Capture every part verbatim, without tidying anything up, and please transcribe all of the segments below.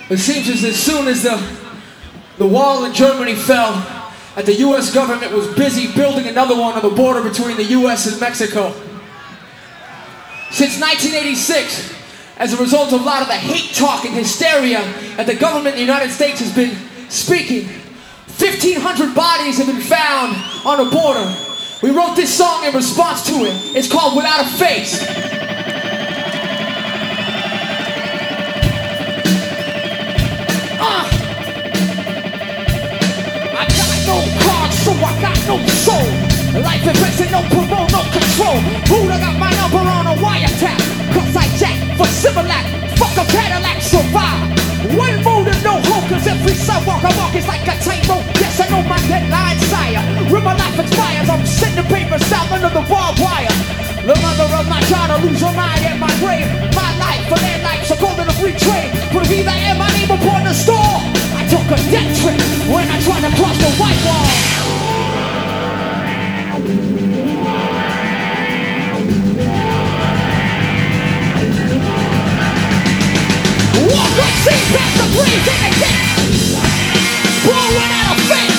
It seems as, as soon as the, the wall in Germany fell, that the U S government was busy building another one on the border between the U S and Mexico. Since nineteen eighty-six, as a result of a lot of the hate talk and hysteria that the government in the United States has been speaking, fifteen hundred bodies have been found on the border. We wrote this song in response to it. It's called Without a Face. Uh. I got no cards, so I got no soul. Life invested, no parole, no control. Buddha got my number on a wiretap. Cause I jack for Similac. Fuck a Cadillac, survive. One motive, no hope, cause every sidewalk I walk is like a tightrope. Yes, I know my deadline, sire. When my life expires, I'm sending papers south under the barbed wire. The mother of my child, I lose her mind at my grave. My life, for their life, so called it a free trade. Put a Viva and my name upon the store. I took a death trip when I tried to cross the white wall. Walk up, see past the breeze in the gate. Blowing out of face.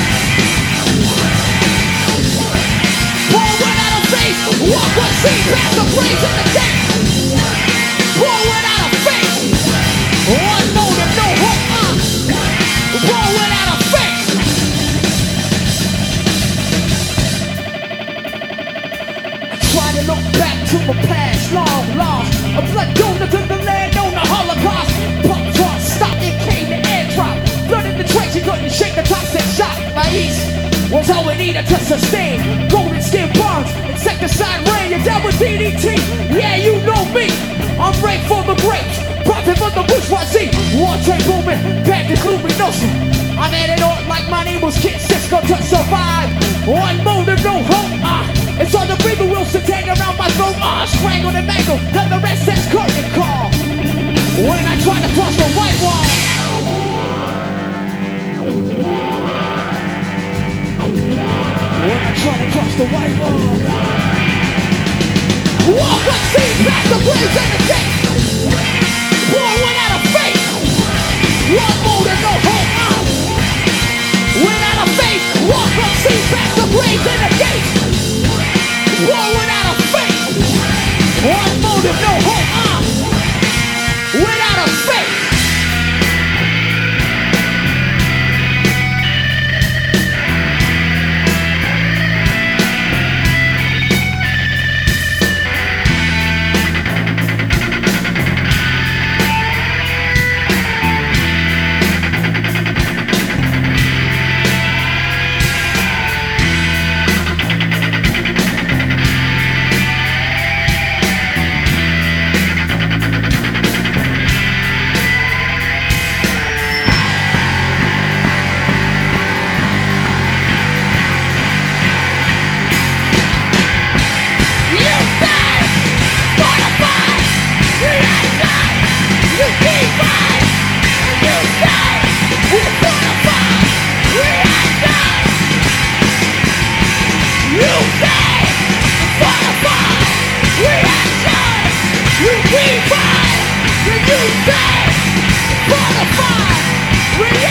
Blowing out of face. Walk up, see past the breeze in the gate. Blowing out of face. One motive, no hope, uh. Blowing out of face. I try to look back to my past, long lost. A blood donor to the land on the Holocaust. Pump truck stopped, it came to airdrop. Blood in the trench, you couldn't shake the toxic shot. My east was all we needed to sustain. Golden skin burns, insecticide rain. You're down with D D T, yeah, you know me. I'm raped for the grapes, profit for the bourgeoisie. War tank booming, bandit luminosa. I'm at it on like my name was Kid Cisco to survive. One motive, no hope, ah. Uh. It's all the people Wilson tag around my throat, ah, uh, strangled and mangled. Then the rest says curtain call. When I try to cross the white wall. When I try to cross the white wall. Walk up, see past the blaze and the gate. War without a face. One motive, no hope, ah. Uh. Without a face. Walk up, see past the blaze and the gate. War without a face. One motive, no hope, uh. Without a face.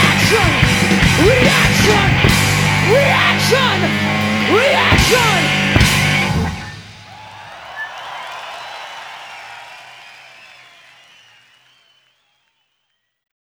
Reaction! Reaction! Reaction!